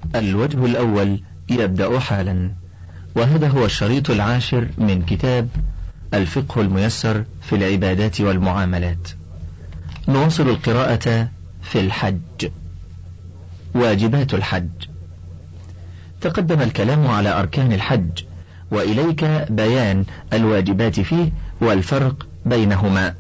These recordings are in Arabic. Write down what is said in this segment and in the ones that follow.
الوجه الأول يبدأ حالا، وهذا هو الشريط 10 من كتاب الفقه الميسر في العبادات والمعاملات. نواصل القراءة في الحج. واجبات الحج. تقدم الكلام على أركان الحج، وإليك بيان الواجبات فيه والفرق بينهما،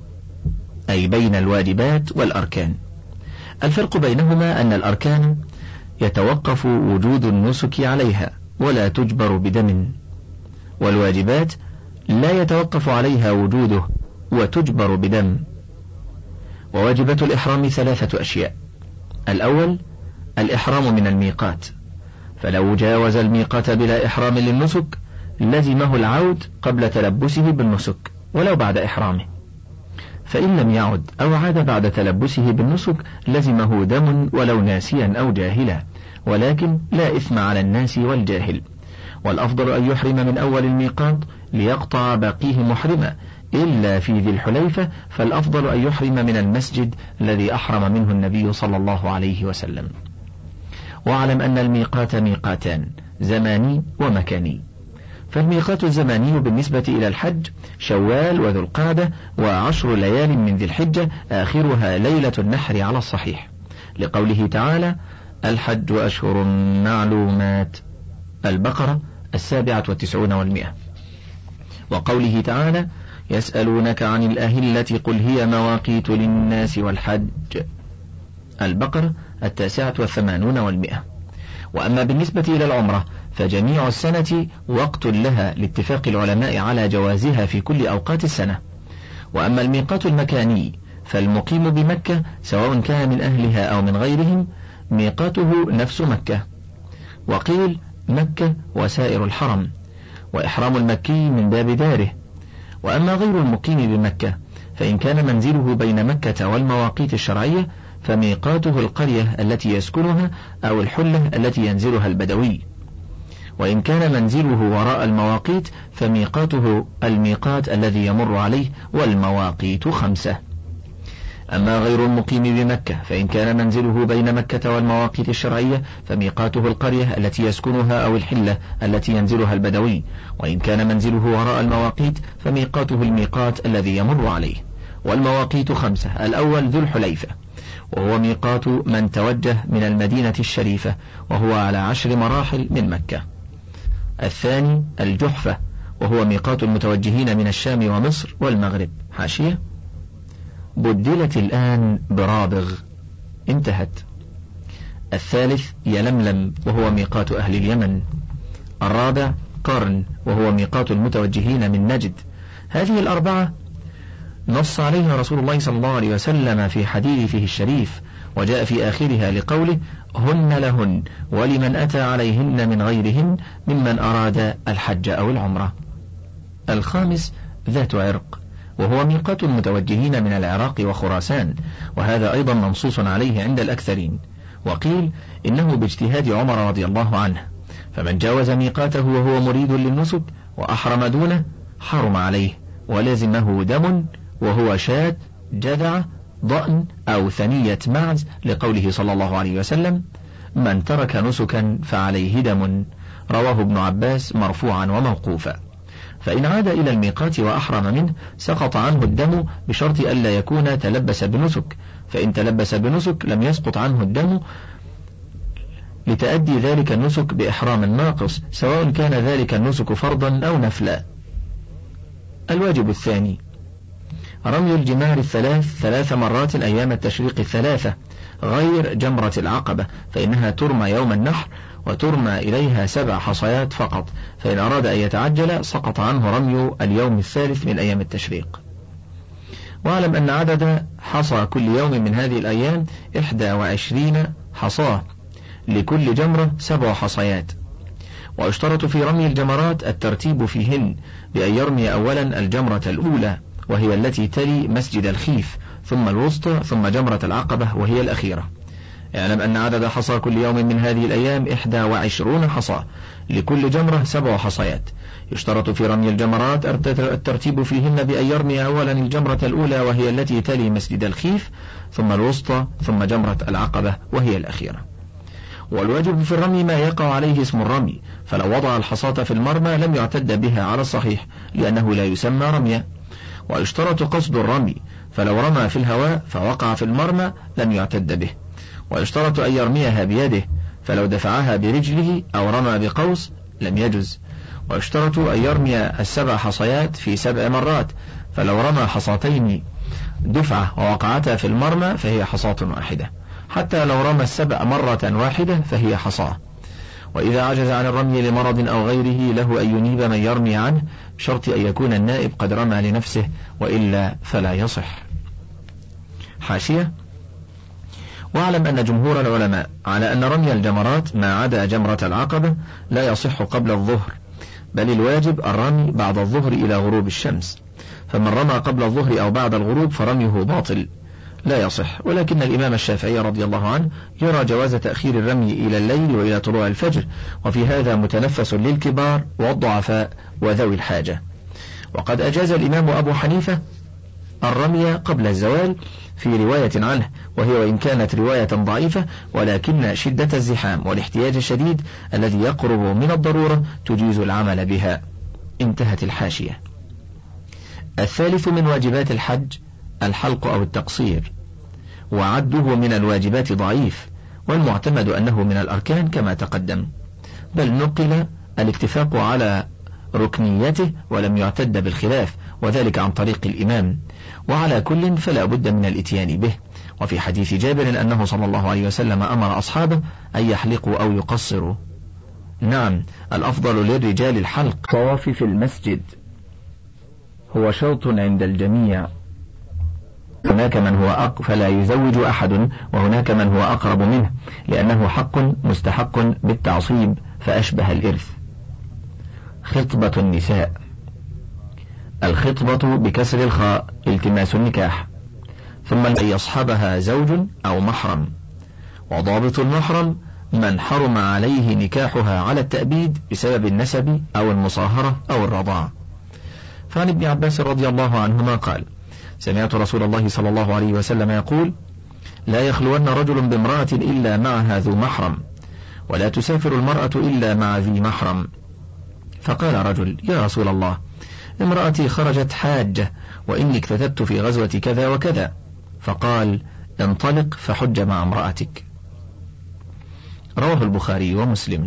أي بين الواجبات والأركان. الفرق بينهما أن الأركان يتوقف وجود النسك عليها ولا تجبر بدم، والواجبات لا يتوقف عليها وجوده وتجبر بدم. وواجبات الإحرام 3 أشياء: الأول الإحرام من الميقات، فلو جاوز الميقات بلا إحرام للنسك لزمه العود قبل تلبسه بالنسك ولو بعد إحرامه، فإن لم يعد أو عاد بعد تلبسه بالنسك لزمه دم ولو ناسيا أو جاهلا، ولكن لا إثم على الناس والجاهل. والأفضل أن يحرم من أول الميقات ليقطع باقيه محرما، إلا في ذي الحليفة فالأفضل أن يحرم من المسجد الذي أحرم منه النبي صلى الله عليه وسلم. واعلم أن الميقات ميقاتان: زماني ومكاني. فالميقات الزماني بالنسبة إلى الحج شوال وذو القعدة و10 ليال من ذي الحجة، آخرها ليلة النحر على الصحيح، لقوله تعالى: الحج أشهر معلومات، البقرة 97 و100. وقوله تعالى: يسألونك عن الأهلة قل هي مواقيت للناس والحج، البقرة 89 و100. وأما بالنسبة إلى العمرة فجميع السنة وقت لها لاتفاق العلماء على جوازها في كل أوقات السنة. وأما الميقات المكاني فالمقيم بمكة سواء كان من أهلها أو من غيرهم ميقاته نفس مكة، وقيل مكة وسائر الحرم، وإحرام المكي من باب داره. وأما غير المقيم بمكة فإن كان منزله بين مكة والمواقيت الشرعية فميقاته القرية التي يسكنها أو الحلة التي ينزلها البدوي، وإن كان منزله وراء المواقيت فميقاته الميقات الذي يمر عليه، والمواقيت 5. أما غير المقيم بمكة فإن كان منزله بين مكة والمواقيت الشرعية فميقاته القرية التي يسكنها أو الحلة التي ينزلها البدوي، وإن كان منزله وراء المواقيت فميقاته الميقات الذي يمر عليه. والمواقيت 5: الأول ذو الحليفة، وهو ميقات من توجه من المدينة الشريفة، وهو على 10 مراحل من مكة. الثاني الجحفة، وهو ميقات المتوجهين من الشام ومصر والمغرب. حاشية: بدلت الآن برابغ، انتهت. الثالث يلملم، وهو ميقات أهل اليمن. الرابع قرن، وهو ميقات المتوجهين من نجد. هذه الأربعة نص عليها رسول الله صلى الله عليه وسلم في حديثه الشريف، وجاء في آخرها لقوله: هن لهن ولمن أتى عليهن من غيرهن ممن أراد الحج أو العمرة. الخامس ذات عرق، وهو ميقات المتوجهين من العراق وخراسان، وهذا أيضا منصوص عليه عند الأكثرين، وقيل إنه باجتهاد عمر رضي الله عنه، فمن جاوز ميقاته وهو مريد للنسك وأحرم دونه حرم عليه ولزمه دم، وهو شاة، جذع، ضأن أو ثنية معز، لقوله صلى الله عليه وسلم: من ترك نسكا فعليه دم، رواه ابن عباس مرفوعا وموقوفا. فإن عاد إلى الميقات وأحرم منه سقط عنه الدم بشرط ألا يكون تلبس بنسك، فإن تلبس بنسك لم يسقط عنه الدم لتأدي ذلك النسك بإحرام ناقص، سواء كان ذلك النسك فرضا أو نفلا. الواجب الثاني رمي الجمار 3 مرات أيام التشريق 3، غير جمرة العقبة، فإنها ترمى يوم النحر وترمى إليها 7 حصيات فقط، فإن أراد أن يتعجل سقط عنه رمي اليوم الثالث من أيام التشريق. واعلم أن عدد حصى كل يوم من هذه الأيام 21 حصاة، لكل جمرة 7 حصيات. ويشترط في رمي الجمرات الترتيب فيهن، بأن يرمي أولا الجمرة الأولى وهي التي تلي مسجد الخيف، ثم الوسطى، ثم جمرة العقبة وهي الأخيرة. اعلم أن عدد حصى كل يوم من هذه الأيام 21 حصى، لكل جمرة 7 حصيات. يشترط في رمي الجمرات الترتيب فيهن بأن يرمي أولا الجمرة الأولى وهي التي تلي مسجد الخيف، ثم الوسطى، ثم جمرة العقبة وهي الأخيرة. والواجب في الرمي ما يقع عليه اسم الرمي، فلو وضع الحصاة في المرمى لم يعتد بها على الصحيح لأنه لا يسمى رميا. ويشترط قصد الرمي، فلو رمى في الهواء فوقع في المرمى لم يعتد به. ويشترط أن يرميها بيده، فلو دفعها برجله أو رمى بقوس لم يجز. ويشترط أن يرمي 7 حصيات في 7 مرات، فلو رمى حصاتين دفعة ووقعتا في المرمى فهي حصاة واحدة، حتى لو رمى 7 مرة واحدة فهي حصاة. وإذا عجز عن الرمي لمرض أو غيره له أن ينيب من يرمي عنه، شرط أن يكون النائب قد رمى لنفسه، وإلا فلا يصح. حاشية: واعلم أن جمهور العلماء على أن رمي الجمرات ما عدا جمرة العقبة لا يصح قبل الظهر، بل الواجب الرمي بعد الظهر إلى غروب الشمس، فمن رمى قبل الظهر أو بعد الغروب فرميه باطل لا يصح. ولكن الإمام الشافعي رضي الله عنه يرى جواز تأخير الرمي إلى الليل وإلى طلوع الفجر، وفي هذا متنفس للكبار والضعفاء وذوي الحاجة. وقد أجاز الإمام أبو حنيفة الرمي قبل الزوال في رواية عنه، وهي وإن كانت رواية ضعيفة، ولكن شدة الزحام والاحتياج الشديد الذي يقرب من الضرورة تجيز العمل بها. انتهت الحاشية. الثالث من واجبات الحج الحلق أو التقصير، وعده من الواجبات ضعيف، والمعتمد أنه من الأركان كما تقدم، بل نقل الاتفاق على ركنيته ولم يعتد بالخلاف، وذلك عن طريق الإمام. وعلى كل فلا بد من الاتيان به. وفي حديث جابر أنه صلى الله عليه وسلم أمر أصحابه أن يحلقوا أو يقصروا. نعم، الأفضل للرجال الحلق. طواف في المسجد هو شرط عند الجميع، هناك من هو فلا يزوج أحد، وهناك من هو أقرب منه، لأنه حق مستحق بالتعصيب فأشبه الإرث. خطبة النساء. الخطبة بكسر الخاء التماس النكاح، ثم أن يصحبها زوج أو محرم. وضابط المحرم من حرم عليه نكاحها على التأبيد بسبب النسب أو المصاهرة أو الرضاعة. فعن ابن عباس رضي الله عنهما قال: سمعت رسول الله صلى الله عليه وسلم يقول: لا يخلون رجل بامرأة إلا معها ذو محرم، ولا تسافر المرأة إلا مع ذي محرم. فقال رجل: يا رسول الله، امرأتي خرجت حاجة، وإني اكتتبت في غزوة كذا وكذا. فقال: انطلق فحج مع امرأتك. رواه البخاري ومسلم.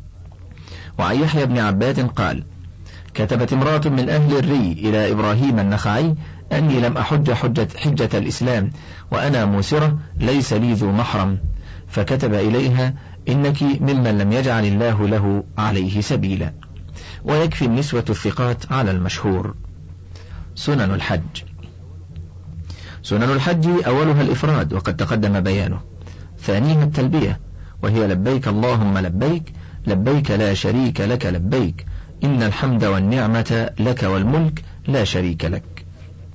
وعن يحيى بن عباد قال: كتبت امرأة من أهل الري إلى إبراهيم النخعي أني لم أحج حجة الإسلام وأنا موسرة ليس لي ذو محرم، فكتب إليها: إنك ممن لم يجعل الله له عليه سبيلا. ويكفي النسوة الثقات على المشهور. سنن الحج. سنن الحج أولها الإفراد وقد تقدم بيانه، ثانيها التلبية وهي لبيك اللهم لبيك، لبيك لا شريك لك لبيك، إن الحمد والنعمة لك والملك لا شريك لك.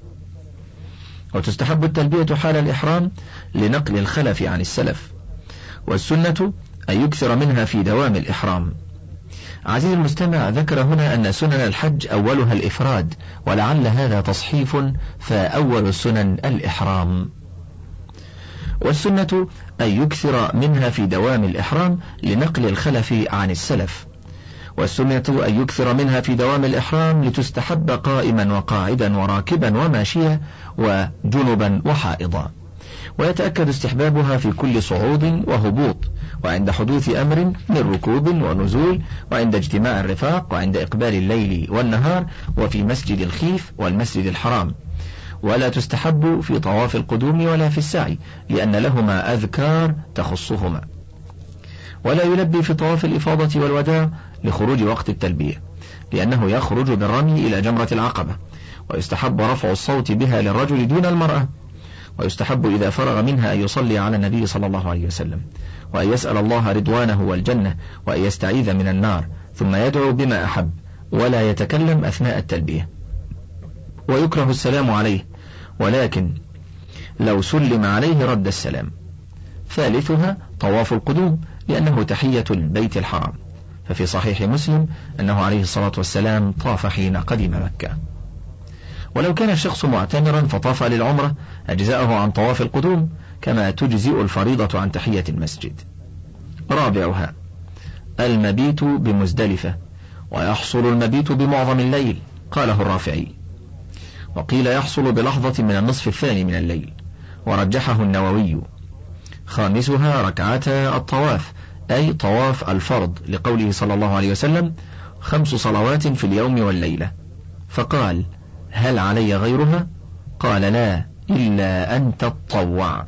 وتستحب التلبية حال الإحرام لنقل الخلف عن السلف، والسنة أن يكثر منها في دوام الإحرام. عزيزي المستمع، ذكر هنا أن سنن الحج أولها الإفراد، ولعل هذا تصحيف، فأول السنن الإحرام. والسنة أن يكثر منها في دوام الإحرام لنقل الخلف عن السلف، والسنة أن يكثر منها في دوام الإحرام لتستحب قائما وقاعدا وراكبا وماشيا وجنبا وحائضا، ويتأكد استحبابها في كل صعود وهبوط، وعند حدوث أمر من ركوب ونزول، وعند اجتماع الرفاق، وعند إقبال الليل والنهار، وفي مسجد الخيف والمسجد الحرام. ولا تستحب في طواف القدوم ولا في السعي، لأن لهما أذكار تخصهما. ولا يلبي في طواف الإفاضة والوداع لخروج وقت التلبية، لأنه يخرج بالرمي إلى جمرة العقبة، ويستحب رفع الصوت بها للرجل دون المرأة. ويستحب إذا فرغ منها أن يصلي على النبي صلى الله عليه وسلم، وأن يسأل الله رضوانه والجنة، وأن يستعيذ من النار، ثم يدعو بما أحب، ولا يتكلم أثناء التلبية. ويكره السلام عليه، ولكن لو سلم عليه رد السلام. ثالثها طواف القدوم، لأنه تحية البيت الحرام، ففي صحيح مسلم أنه عليه الصلاة والسلام طاف حين قدم مكة. ولو كان الشخص معتمرا فطاف للعمرة أجزأه عن طواف القدوم، كما تجزئ الفريضة عن تحية المسجد. رابعها المبيت بمزدلفة، ويحصل المبيت بمعظم الليل، قاله الرافعي، وقيل يحصل بلحظة من النصف الثاني من الليل، ورجحه النووي. خامسها ركعتا الطواف، أي طواف الفرض، لقوله صلى الله عليه وسلم: 5 صلوات في اليوم والليلة، فقال: هل علي غيرها؟ قال: لا، إلا أن تطوع.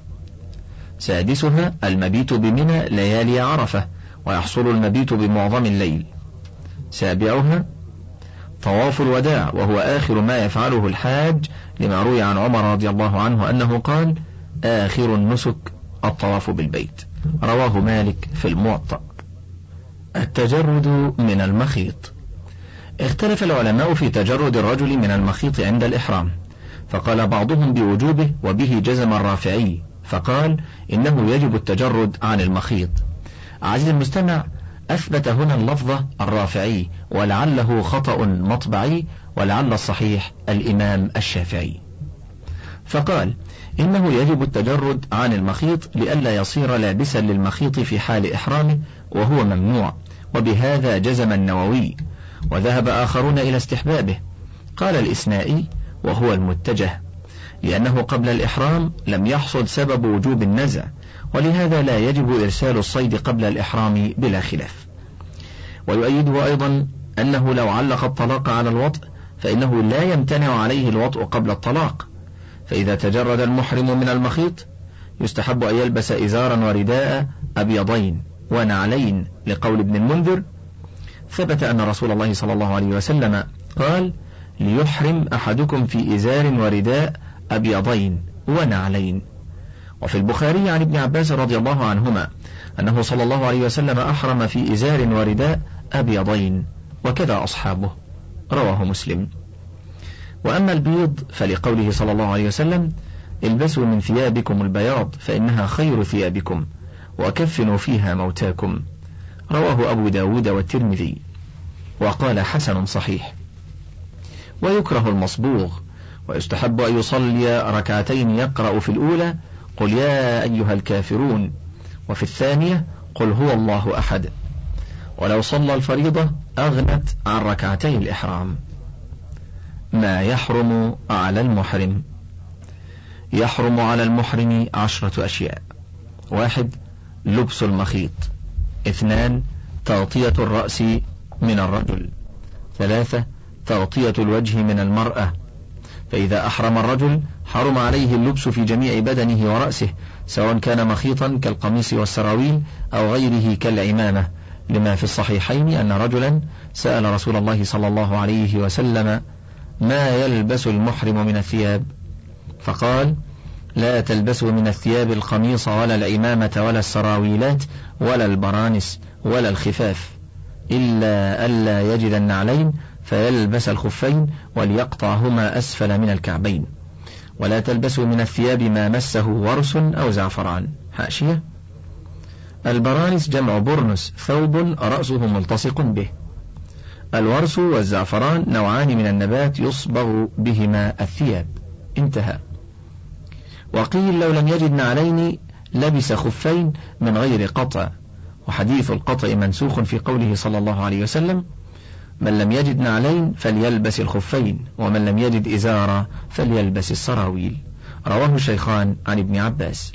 سادسها المبيت بمنى ليالي عرفة، ويحصل المبيت بمعظم الليل. سابعها طواف الوداع، وهو آخر ما يفعله الحاج، لما روي عن عمر رضي الله عنه أنه قال: آخر النسك الطواف بالبيت، رواه مالك في الموطأ. التجرد من المخيط. اختلف العلماء في تجرد الرجل من المخيط عند الإحرام، فقال بعضهم بوجوبه، وبه جزم الرافعي، فقال إنه يجب التجرد عن المخيط. عزيزي المستمع، أثبت هنا اللفظة الرافعي، ولعله خطأ مطبعي، ولعل الصحيح الإمام الشافعي، فقال إنه يجب التجرد عن المخيط لئلا يصير لابسا للمخيط في حال إحرامه، وهو ممنوع، وبهذا جزم النووي، وذهب آخرون إلى استحبابه. قال الإسنائي وهو المتجه، لأنه قبل الإحرام لم يحصل سبب وجوب النزع، ولهذا لا يجب إرسال الصيد قبل الإحرام بلا خلاف. ويؤيده أيضا أنه لو علق الطلاق على الوطء فإنه لا يمتنع عليه الوطء قبل الطلاق، فإذا تجرد المحرم من المخيط يستحب أن يلبس إزارا ورداء أبيضين ونعلين، لقول ابن المنذر: ثبت أن رسول الله صلى الله عليه وسلم قال: ليحرم أحدكم في إزار ورداء أبيضين ونعلين. وفي البخاري عن ابن عباس رضي الله عنهما أنه صلى الله عليه وسلم أحرم في إزار ورداء أبيضين، وكذا أصحابه، رواه مسلم. وأما البيض فلقوله صلى الله عليه وسلم: البسوا من ثيابكم البياض فإنها خير ثيابكم، وكفنوا فيها موتاكم، رواه أبو داود والترمذي، وقال حسن صحيح. ويكره المصبوغ، ويستحب أن يصلي ركعتين يقرأ في الأولى: قل يا أيها الكافرون، وفي الثانية: قل هو الله أحد. ولو صلى الفريضة أغنت عن ركعتي الإحرام. ما يحرم على المحرم. يحرم على المحرم 10 أشياء: 1. لبس المخيط. 2. تغطية الرأس من الرجل. 3. تغطية الوجه من المرأة، فإذا أحرم الرجل حرم عليه اللبس في جميع بدنه ورأسه، سواء كان مخيطا كالقميص والسراويل أو غيره كالعمامة، لما في الصحيحين أن رجلا سأل رسول الله صلى الله عليه وسلم: ما يلبس المحرم من الثياب؟ فقال: لا تلبسوا من الثياب القميص ولا العمامة ولا السراويلات ولا البرانس ولا الخفاف، إلا ألا يجد النعلين فيلبس الخفين وليقطعهما أسفل من الكعبين، ولا تلبسوا من الثياب ما مسه ورس أو زعفران. حاشية: البرانس جمع برنس، ثوب رأسه ملتصق به. الورس والزعفران نوعان من النبات يصبغ بهما الثياب. انتهى. وقيل لو لم يجد نعلين لبس خفين من غير قطع، وحديث القطع منسوخ في قوله صلى الله عليه وسلم: من لم يجد نعلين فليلبس الخفين، ومن لم يجد إزارا فليلبس السراويل، رواه الشيخان عن ابن عباس.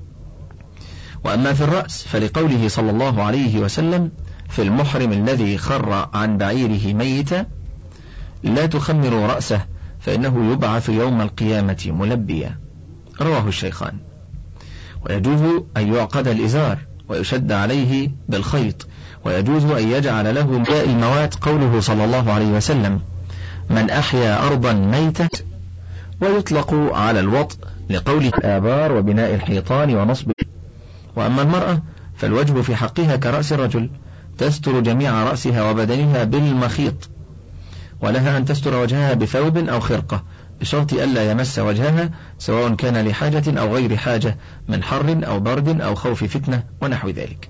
وأما في الرأس فلقوله صلى الله عليه وسلم في المحرم الذي خر عن بعيره ميتا: لا تخمروا رأسه فإنه يبعث يوم القيامة ملبيا، رواه الشيخان. ويجوز أن يعقد الإزار ويشد عليه بالخيط، ويجوز أن يجعل له ماء الموات، قوله صلى الله عليه وسلم: من أحيا أرضا ميتة. ويطلق على الوطء لقوله: الآبار وبناء الحيطان ونصب. وأما المرأة فالوجه في حقها كرأس الرجل، تستر جميع رأسها وبدنها بالمخيط، ولها أن تستر وجهها بثوب أو خرقة، بشرط ألا يمس وجهها، سواء كان لحاجة أو غير حاجة، من حر أو برد أو خوف فتنة ونحو ذلك.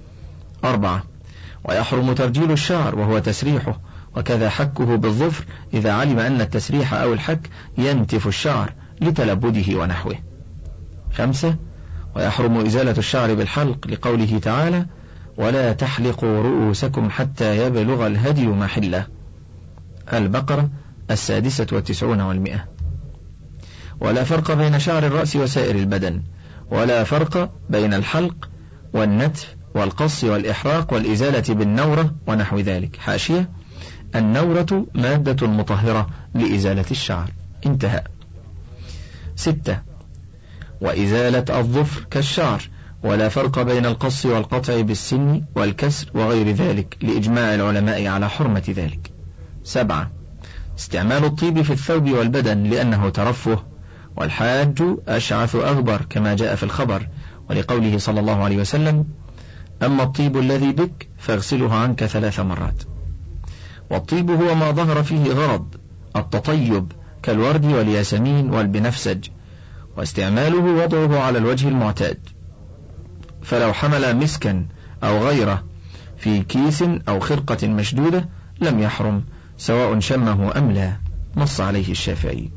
4. ويحرم ترجيل الشعر وهو تسريحه، وكذا حكه بالظفر إذا علم أن التسريح أو الحك ينتف الشعر لتلبده ونحوه. 5. ويحرم إزالة الشعر بالحلق، لقوله تعالى: ولا تحلقوا رؤوسكم حتى يبلغ الهدي محله. البقرة 96 و100. ولا فرق بين شعر الرأس وسائر البدن، ولا فرق بين الحلق والنتف والقص والإحراق والإزالة بالنورة ونحو ذلك. حاشية: النورة مادة مطهرة لإزالة الشعر. انتهى. 6. وإزالة الظفر كالشعر، ولا فرق بين القص والقطع بالسن والكسر وغير ذلك لإجماع العلماء على حرمة ذلك. 7. استعمال الطيب في الثوب والبدن لأنه ترفه، والحاج أشعث أغبر كما جاء في الخبر، ولقوله صلى الله عليه وسلم: أما الطيب الذي بك فاغسله عنك 3 مرات. والطيب هو ما ظهر فيه غرض التطيب كالورد والياسمين والبنفسج، واستعماله وضعه على الوجه المعتاد، فلو حمل مسكا أو غيره في كيس أو خرقة مشدودة لم يحرم سواء شمه أم لا، نص عليه الشافعي.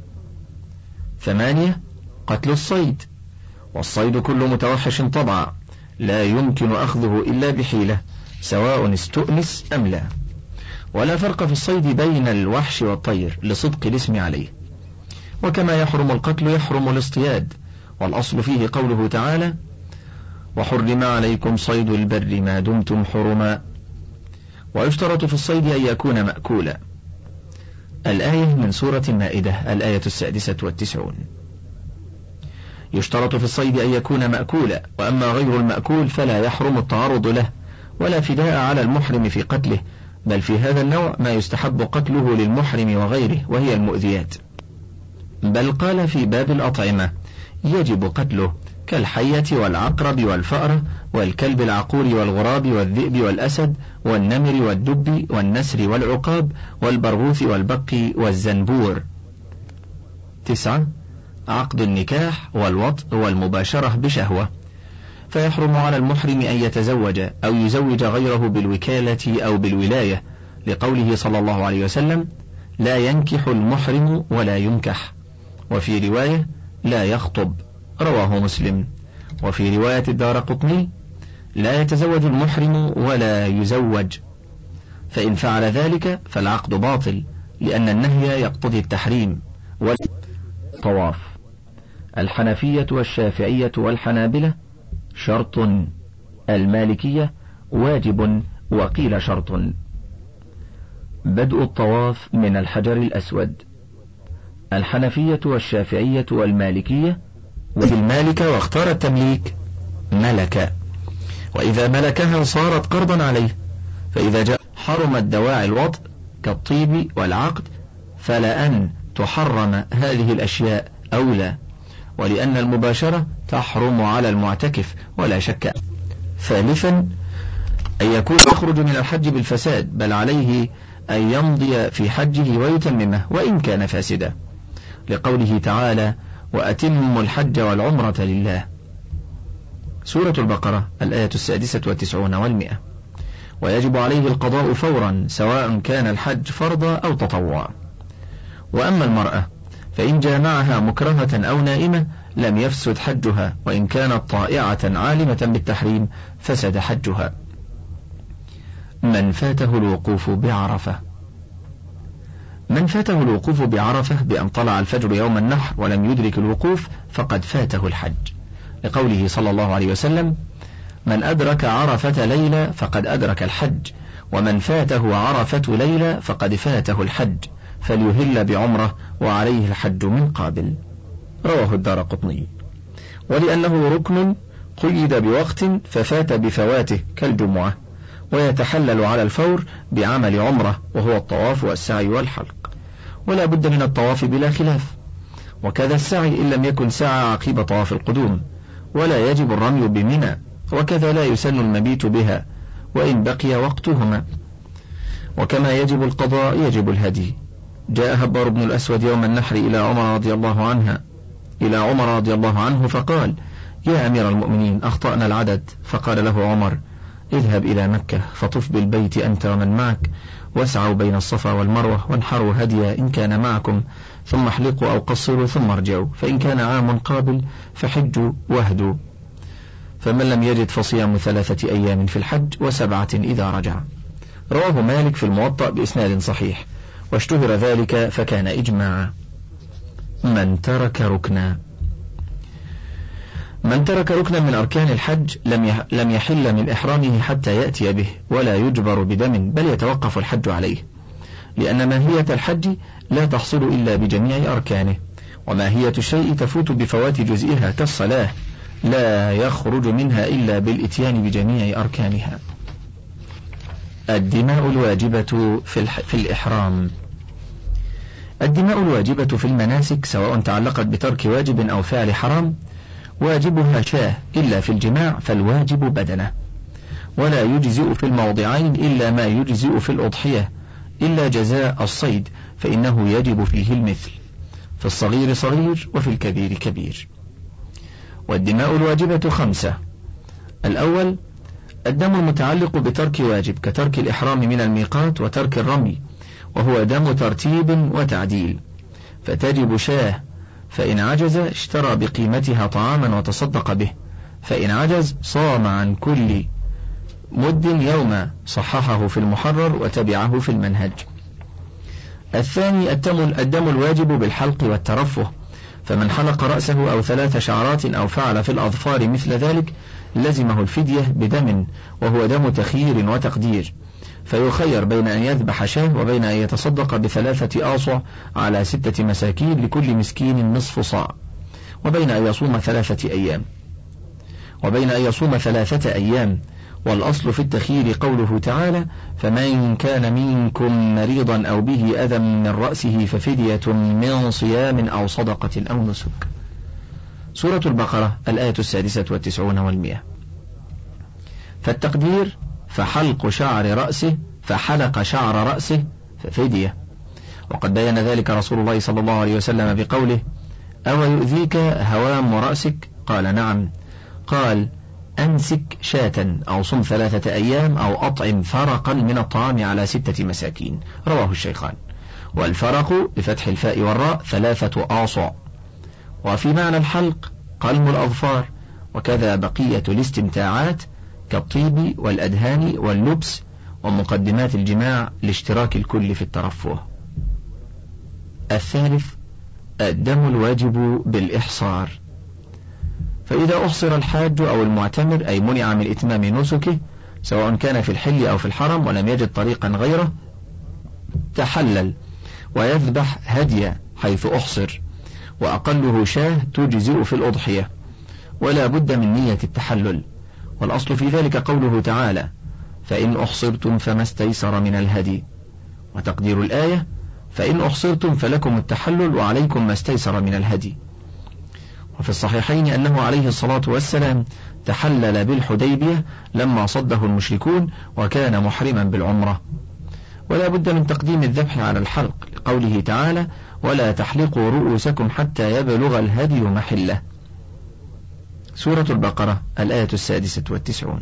8. قتل الصيد، والصيد كل متوحش طبعا لا يمكن أخذه إلا بحيلة سواء استؤنس أم لا، ولا فرق في الصيد بين الوحش والطير لصدق الاسم عليه. وكما يحرم القتل يحرم الاصطياد، والأصل فيه قوله تعالى: وحرم عليكم صيد البر ما دمتم حرما. ويشترط في الصيد أن يكون مأكولا. الآية من سورة المائدة الآية 96. يشترط في الصيد أن يكون مأكولا، وأما غير المأكول فلا يحرم التعرض له ولا فداء على المحرم في قتله، بل في هذا النوع ما يستحب قتله للمحرم وغيره وهي المؤذيات. بل قال في باب الأطعمة: يجب قتله كالحية والعقرب والفأرة والكلب العقور والغراب والذئب والأسد والنمر والدب والنسر والعقاب والبرغوث والبق والزنبور. 9. عقد النكاح والوطء والمباشرة بشهوة، فيحرم على المحرم أن يتزوج أو يزوج غيره بالوكالة أو بالولاية، لقوله صلى الله عليه وسلم: لا ينكح المحرم ولا ينكح. وفي رواية: لا يخطب، رواه مسلم. وفي رواية الدارقطني: لا يتزوج المحرم ولا يزوج، فإن فعل ذلك فالعقد باطل، لأن النهي يقتضي التحريم. والطواف. الحنفية والشافعية والحنابلة شرط، المالكية واجب وقيل شرط. بدء الطواف من الحجر الأسود. الحنفية والشافعية والمالكية وفي المالك واختار التمليك ملك، وإذا ملكها صارت قرضا عليه، فإذا جاء حرمت دواعي الوطء كالطيب والعقد، فلأن تحرم هذه الأشياء أولى، ولأن المباشرة تحرم على المعتكف ولا شك. ثالثا أن يكون يخرج من الحج بالفساد، بل عليه أن يمضي في حجه ويتممه وإن كان فاسدا، لقوله تعالى: وأتموا الحج والعمرة لله. سورة البقرة الآية 96 و100. ويجب عليه القضاء فورا سواء كان الحج فرضا أو تطوعا. وأما المرأة فإن جامعها مكرهة أو نائمة لم يفسد حجها، وإن كانت طائعة عالمة بالتحريم فسد حجها. من فاته الوقوف بعرفة. من فاته الوقوف بعرفة بأن طلع الفجر يوم النحر ولم يدرك الوقوف فقد فاته الحج، لقوله صلى الله عليه وسلم: من أدرك عرفة ليلة فقد أدرك الحج، ومن فاته عرفة ليلة فقد فاته الحج، فليهل بعمرة وعليه الحج من قابل. رواه الدارقطني. ولأنه ركن قيد بوقت ففات بفواته كالجمعة، ويتحلل على الفور بعمل عمرة وهو الطواف والسعي والحلق، ولا بد من الطواف بلا خلاف، وكذا السعي إن لم يكن سعى عقيب طواف القدوم، ولا يجب الرمي بمنى، وكذا لا يسن المبيت بها وإن بقي وقتهما. وكما يجب القضاء يجب الهدي. جاء هبار بن الأسود يوم النحر إلى عمر رضي الله عنه فقال: يا أمير المؤمنين أخطأنا العدد. فقال له عمر: اذهب إلى مكة فطف بالبيت أنت ومن معك، واسعوا بين الصفا والمروة، وانحروا هديا إن كان معكم، ثم احلقوا أو قصروا ثم ارجعوا، فإن كان عام قابل فحجوا واهدوا. فمن لم يجد فصيام 3 أيام في الحج و7 إذا رجع. رواه مالك في الموطأ بإسناد صحيح، واشتهر ذلك فكان إجماعا. من ترك ركنا من أركان الحج لم يحل من إحرامه حتى يأتي به، ولا يجبر بدم، بل يتوقف الحج عليه، لأن ماهية الحج لا تحصل إلا بجميع أركانه، وماهية الشيء تفوت بفوات جزئها كالصلاة، لا يخرج منها إلا بالإتيان بجميع أركانها. الدماء الواجبة في الإحرام. الدماء الواجبة في المناسك سواء تعلقت بترك واجب أو فعل حرام واجبها شاه، إلا في الجماع فالواجب بدنه، ولا يجزئ في الموضعين إلا ما يجزئ في الأضحية، إلا جزاء الصيد فإنه يجب فيه المثل، في الصغير صغير وفي الكبير كبير. والدماء الواجبة 5: الأول الدم المتعلق بترك واجب كترك الإحرام من الميقات وترك الرمي، وهو دم ترتيب وتعديل، فتجب شاه، فإن عجز اشترى بقيمتها طعاما وتصدق به، فإن عجز صام عن كل مد يوما، صححه في المحرر وتبعه في المنهج. الثاني الدم الواجب بالحلق والترفه، فمن حلق رأسه أو 3 شعرات أو فعل في الأظفار مثل ذلك لزمه الفدية بدم، وهو دم تخيير وتقدير، فيخير بين أن يذبح شاه وبين أن يتصدق ب3 آصع على 6 مساكين لكل مسكين نصف صاع، وبين أن يصوم 3 أيام، والأصل في التخيير قوله تعالى: فمن كان منكم مريضا أو به أذى من رأسه ففدية من صيام أو صدقة أو نسك. سورة البقرة الآية 96 و100. فالتقدير فحلق شعر رأسه ففدية، وقد بين ذلك رسول الله صلى الله عليه وسلم بقوله: أو يؤذيك هوام رأسك؟ قال: نعم. قال: أمسك شاة أو صم 3 أيام أو أطعم فرقا من الطعام على 6 مساكين. رواه الشيخان. والفرق بفتح الفاء والراء 3 آصع. وفي معنى الحلق قلم الأظفار، وكذا بقية الاستمتاعات كالطيب والأدهان واللبس ومقدمات الجماع لاشتراك الكل في الترفه. الثالث الدم الواجب بالإحصار، فإذا أحصر الحاج أو المعتمر أي منع من إتمام نسكه سواء كان في الحل أو في الحرم ولم يجد طريقا غيره تحلل ويذبح هدي حيث أحصر، وأقله شاه تجزئ في الأضحية، ولا بد من نية التحلل، والأصل في ذلك قوله تعالى: فإن أحصرتم فما استيسر من الهدي، وتقدير الآية: فإن أحصرتم فلكم التحلل وعليكم ما استيسر من الهدي. وفي الصحيحين أنه عليه الصلاة والسلام تحلل بالحديبية لما صده المشركون وكان محرما بالعمرة. ولا بد من تقديم الذبح على الحلق لقوله تعالى: ولا تحلقوا رؤوسكم حتى يبلغ الهدي محله. سورة البقرة الآية 96.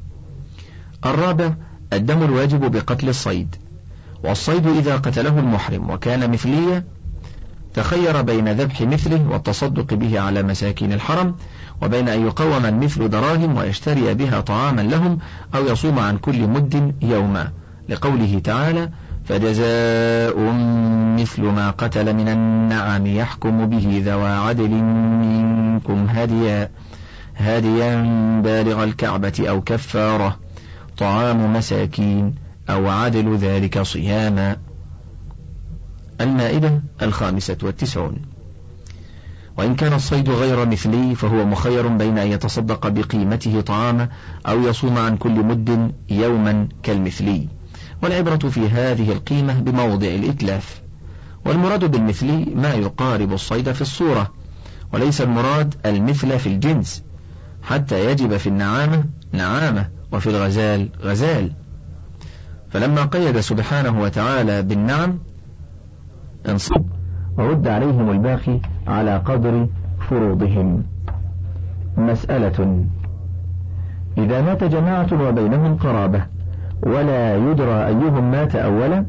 الرابع الدم الواجب بقتل الصيد، والصيد إذا قتله المحرم وكان مثليا تخير بين ذبح مثله والتصدق به على مساكين الحرم، وبين أن يقوم المثل دراهم ويشتري بها طعاما لهم، أو يصوم عن كل مد يوما، لقوله تعالى: فجزاء مثل ما قتل من النعم يحكم به ذوى عدل منكم هديا بالغ الكعبة أو كفارة طعام مساكين أو عدل ذلك صياما. المائدة 95. وإن كان الصيد غير مثلي فهو مخير بين أن يتصدق بقيمته طعاما أو يصوم عن كل مد يوما كالمثلي، والعبرة في هذه القيمة بموضع الإتلاف، والمراد بالمثلي ما يقارب الصيد في الصورة، وليس المراد المثل في الجنس، حتى يجب في النعامة نعامة وفي الغزال غزال. فلما قيد سبحانه وتعالى بالنعم انصب ورد عليهم الباقي على قدر فروضهم. مسألة: إذا مات جماعة وبينهم قرابة ولا يدرى أيهم مات أولا،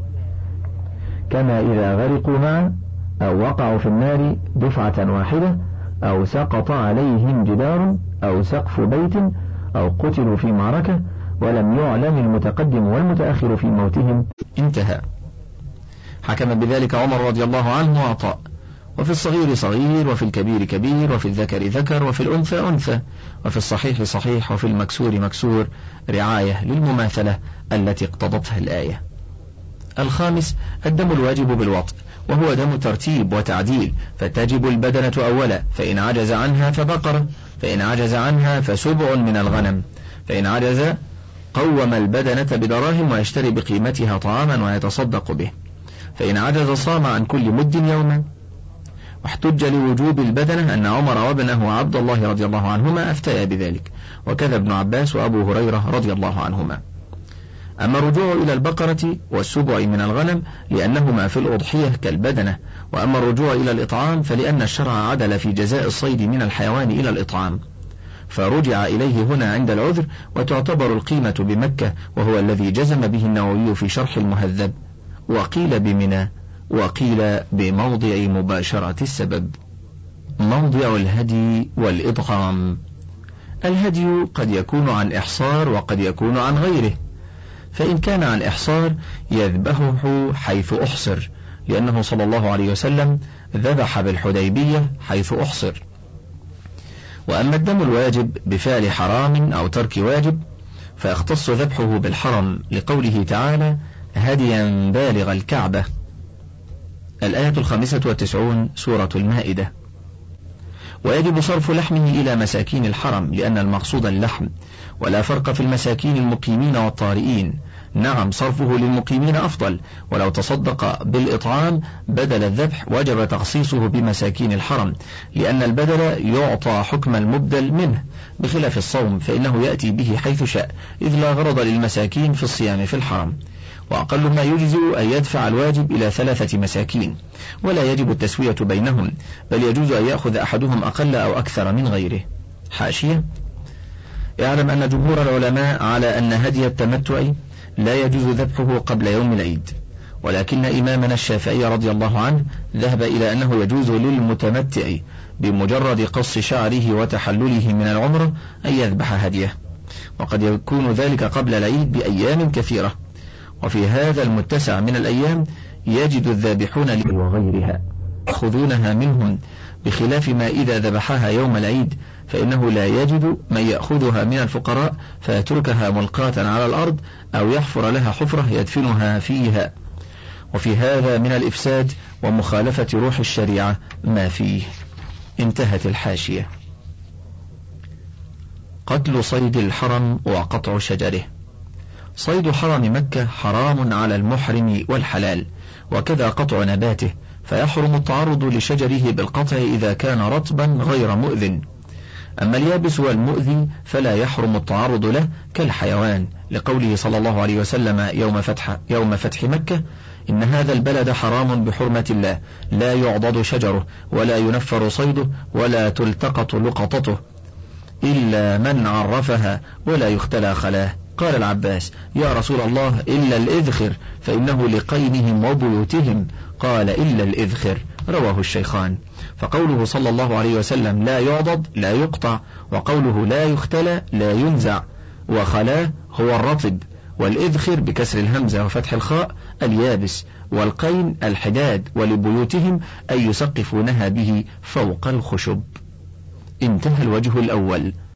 كما إذا غرقوا معا أو وقعوا في النار دفعة واحدة أو سقط عليهم جدار أو سقف بيت أو قتلوا في معركة ولم يعلم المتقدم والمتأخر في موتهم. انتهى. حكم بذلك عمر رضي الله عنه وعطاء. وفي الصغير صغير، وفي الكبير كبير، وفي الذكر ذكر، وفي الأنثى أنثى، وفي الصحيح صحيح، وفي المكسور مكسور، رعاية للمماثلة التي اقتضتها الآية. الخامس الدم الواجب بالوطء، وهو دم ترتيب وتعديل، فتجب البدنة أولا، فإن عجز عنها فبقرة، فإن عجز عنها فسبع من الغنم، فإن عجز قوم البدنة بدراهم ويشتري بقيمتها طعاما ويتصدق به، فإن عجز صام عن كل مد يوما. واحتج لوجوب البدنة أن عمر وابنه عبد الله رضي الله عنهما أفتيا بذلك، وكذا ابن عباس وأبو هريرة رضي الله عنهما. أما الرجوع إلى البقرة والسبع من الغنم لأنهما في الأضحية كالبدنة، وأما الرجوع إلى الإطعام فلأن الشرع عدل في جزاء الصيد من الحيوان إلى الإطعام، فرجع إليه هنا عند العذر، وتعتبر القيمة بمكة، وهو الذي جزم به النووي في شرح المهذب، وقيل بمنى، وقيل بموضع مباشرة السبب. موضع الهدي والإضغام. الهدي قد يكون عن إحصار وقد يكون عن غيره، فإن كان عن إحصار يذبحه حيث أحصر، لأنه صلى الله عليه وسلم ذبح بالحديبية حيث أحصر. وأما الدم الواجب بفعل حرام أو ترك واجب فيختص ذبحه بالحرم، لقوله تعالى هديا بالغ الكعبة، الآية 95 سورة المائدة. ويجب صرف لحمه إلى مساكين الحرم، لأن المقصود اللحم، ولا فرق في المساكين المقيمين والطارئين. نعم صرفه للمقيمين أفضل، ولو تصدق بالإطعام بدل الذبح وجب تخصيصه بمساكين الحرم، لأن البدل يعطى حكم المبدل منه، بخلاف الصوم فإنه يأتي به حيث شاء، إذ لا غرض للمساكين في الصيام في الحرم. وأقل ما يجزئ أن يدفع الواجب إلى 3 مساكين، ولا يجب التسوية بينهم، بل يجوز أن يأخذ أحدهم أقل أو أكثر من غيره. حاشية: اعلم أن جمهور العلماء على أن هدي التمتع لا يجوز ذبحه قبل يوم العيد، ولكن إمامنا الشافعي رضي الله عنه ذهب إلى أنه يجوز للمتمتع بمجرد قص شعره وتحلله من العمرة أن يذبح هديه، وقد يكون ذلك قبل العيد بأيام كثيرة، وفي هذا المتسع من الأيام يجد الذابحون وغيرها يأخذونها منهم، بخلاف ما إذا ذبحها يوم العيد فإنه لا يجد من يأخذها من الفقراء فيتركها ملقاة على الأرض أو يحفر لها حفرة يدفنها فيها، وفي هذا من الإفساد ومخالفة روح الشريعة ما فيه. انتهت الحاشية. قتل صيد الحرم وقطع شجره. صيد حرم مكة حرام على المحرم والحلال، وكذا قطع نباته، فيحرم التعرض لشجره بالقطع إذا كان رطبا غير مؤذن. أما اليابس والمؤذي فلا يحرم التعرض له كالحيوان، لقوله صلى الله عليه وسلم يوم فتح مكة: إن هذا البلد حرام بحرمة الله، لا يعضد شجره ولا ينفر صيده ولا تلتقط لقطته إلا من عرفها ولا يختلى خلاه. قال العباس: يا رسول الله إلا الإذخر فإنه لقينهم وبيوتهم. قال: إلا الإذخر، رواه الشيخان. فقوله صلى الله عليه وسلم لا يعضد لا يقطع، وقوله لا يختلى لا ينزع، وخلاه هو الرطب، والإذخر بكسر الهمزة وفتح الخاء اليابس، والقين الحداد، ولبيوتهم أي يسقفونها به فوق الخشب. انتهى الوجه الأول.